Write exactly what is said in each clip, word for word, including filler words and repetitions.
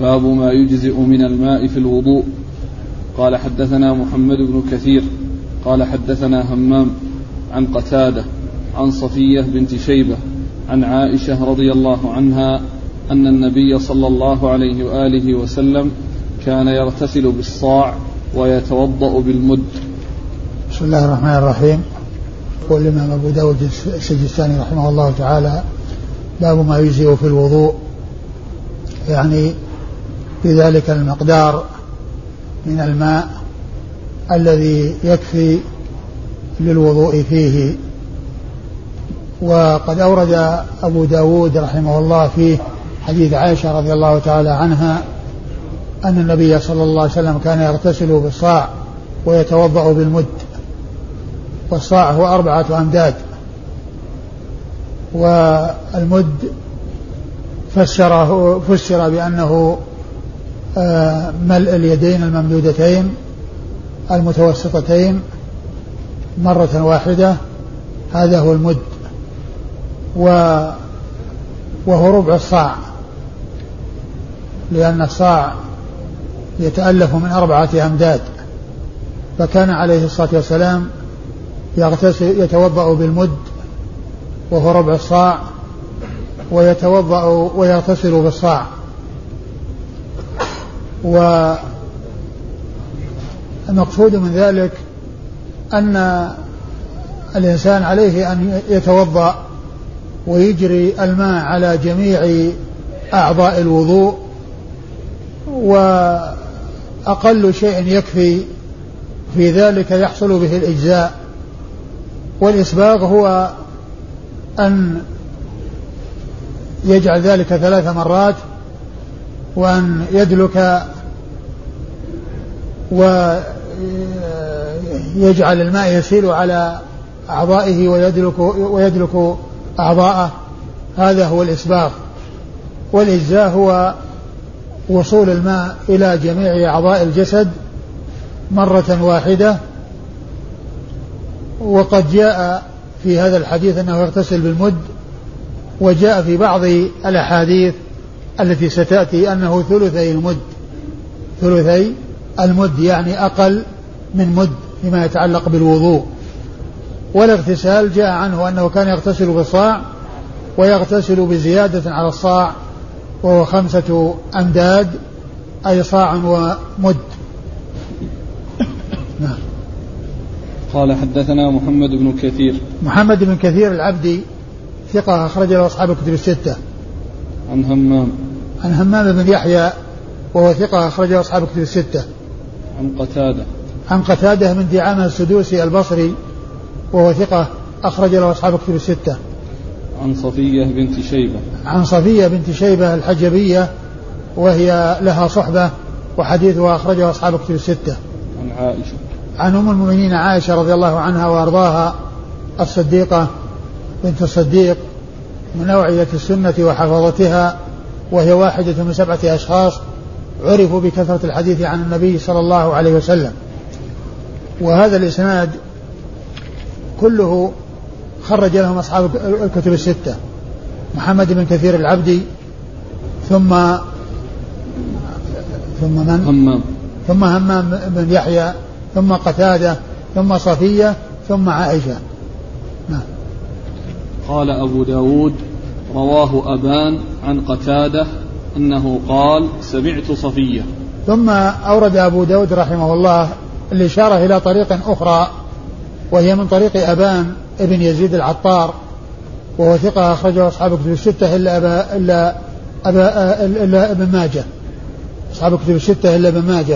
باب ما يجزئ من الماء في الوضوء. قال حدثنا محمد بن كثير قال حدثنا همام عن قتادة عن صفية بنت شيبة عن عائشة رضي الله عنها أن النبي صلى الله عليه وآله وسلم كان يغتسل بالصاع ويتوضأ بالمد. بسم الله الرحمن الرحيم. يقول الإمام أبو داود السجستاني رحمه الله تعالى باب ما يجزئ في الوضوء، يعني بذلك المقدار من الماء الذي يكفي للوضوء فيه. وقد أورد أبو داود رحمه الله فيه حديث عائشة رضي الله تعالى عنها أن النبي صلى الله عليه وسلم كان يغتسل بالصاع ويتوضأ بالمد، والصاع هو أربعة أمداد، والمد فسره فسر بأنه ملء اليدين الممدودتين المتوسطتين مرة واحدة، هذا هو المد، وهو ربع الصاع، لأن الصاع يتألف من أربعة أمداد. فكان عليه الصلاة والسلام يغتسل يتوضأ بالمد وهو ربع الصاع، ويتوضأ ويغتسل بالصاع. والمقصود من ذلك أن الإنسان عليه أن يتوضأ ويجري الماء على جميع أعضاء الوضوء، وأقل شيء يكفي في ذلك يحصل به الإجزاء. والإسباغ هو أن يجعل ذلك ثلاث مرات، وأن يدلك ويجعل الماء يسيل على أعضائه ويدلك, ويدلك أعضاءه، هذا هو الإسباغ. والإجزاء هو وصول الماء إلى جميع أعضاء الجسد مرة واحدة. وقد جاء في هذا الحديث أنه يغتسل بالمد، وجاء في بعض الأحاديث التي ستأتي أنه ثلثي المد، ثلثي المد يعني أقل من مد فيما يتعلق بالوضوء. والاغتسال جاء عنه أنه كان يغتسل بالصاع ويغتسل بزيادة على الصاع، وهو خمسة أمداد، أي صاع ومد. نعم. قال حدثنا محمد بن كثير. محمد بن كثير العبدي ثقة أخرج له أصحاب الكتب الستة. عن همام. عن همام بن يحيى وهو ثقة أخرج له أصحاب الكتب الستة. عن قتادة. عن قتادة من دعامة السدوسي البصري وهو ثقة أخرج له أصحاب الكتب الستة. عن صفية بنت شيبة. عن صفية بنت شيبة الحجبية وهي لها صحبة، وحديثها أخرجه أصحاب الكتب الستة. عن عائشة. عن أم المؤمنين عائشة رضي الله عنها وأرضاها الصديقة بنت الصديق من أوعية السنة وحفظتها، وهي واحدة من سبعة أشخاص عرفوا بكثرة الحديث عن النبي صلى الله عليه وسلم. وهذا الإسناد كله خرج لهم أصحاب الكتب الستة: محمد بن كثير العبدي، ثم ثم من؟ همام. ثم همام بن يحيى، ثم قتادة، ثم صفية، ثم عائشة. نعم. قال أبو داود: رواه أبان عن قتادة أنه قال: سمعت صفية. ثم أورد أبو داود رحمه الله الإشارة إلى طريق أخرى، وهي من طريق أبان ابن يزيد العطار، وهو ثقة أخرجه أصحاب الكتب الستة إلا أبا إلا أبا إلا ابن ماجه، أصحاب الكتب الستة إلا ابن ماجه.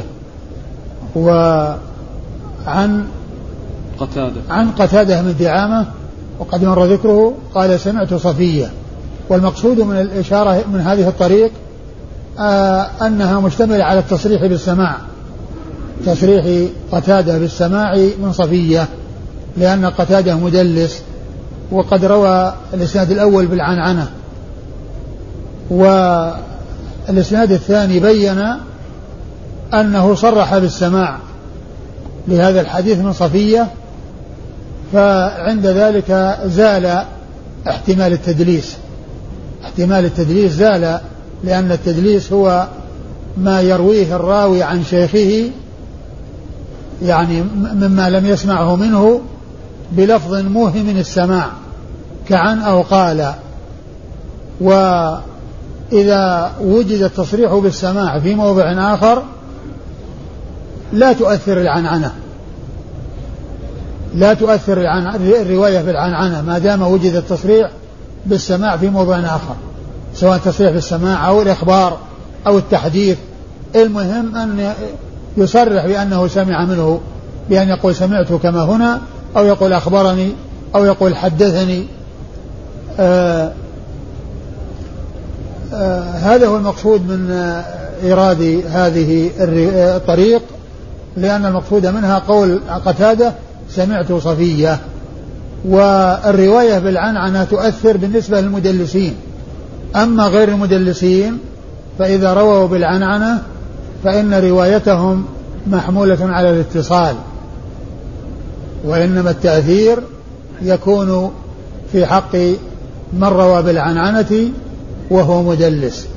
وعن قتادة عن قتادة من دعامة وقد مر ذكره قال: سمعت صفية. والمقصود من الإشارة من هذه الطريق آه أنها مشتملة على التصريح بالسماع، تصريح قتادة بالسماع من صفية، لأن قتادة مدلس، وقد روى الإسناد الأول بالعنعنة، والإسناد الثاني بين أنه صرح بالسماع لهذا الحديث من صفية، فعند ذلك زال احتمال التدليس، احتمال التدليس زال، لأن التدليس هو ما يرويه الراوي عن شيخه يعني مما لم يسمعه منه بلفظ موهم السماع كعن أو قال. وإذا وجد التصريح بالسماع في موضع آخر لا تؤثر العنعنة، لا تؤثر الرواية بالعنعنة ما دام وجد التصريح بالسماع في موضع آخر، سواء تصريح بالسماع أو الإخبار أو التحديث. المهم أن يصرح بأنه سمع منه، بأن يقول سمعت كما هنا، أو يقول أخبرني، أو يقول حدثني. آآ آآ هذا هو المقصود من إيراد هذه الطريق، لأن المقصود منها قول قتادة سمعت صفية. والرواية بالعنعنة تؤثر بالنسبة للمدلسين، أما غير المدلسين فإذا رووا بالعنعنة فإن روايتهم محمولة على الاتصال، وإنما التأثير يكون في حق من روى بالعنعنة وهو مدلس.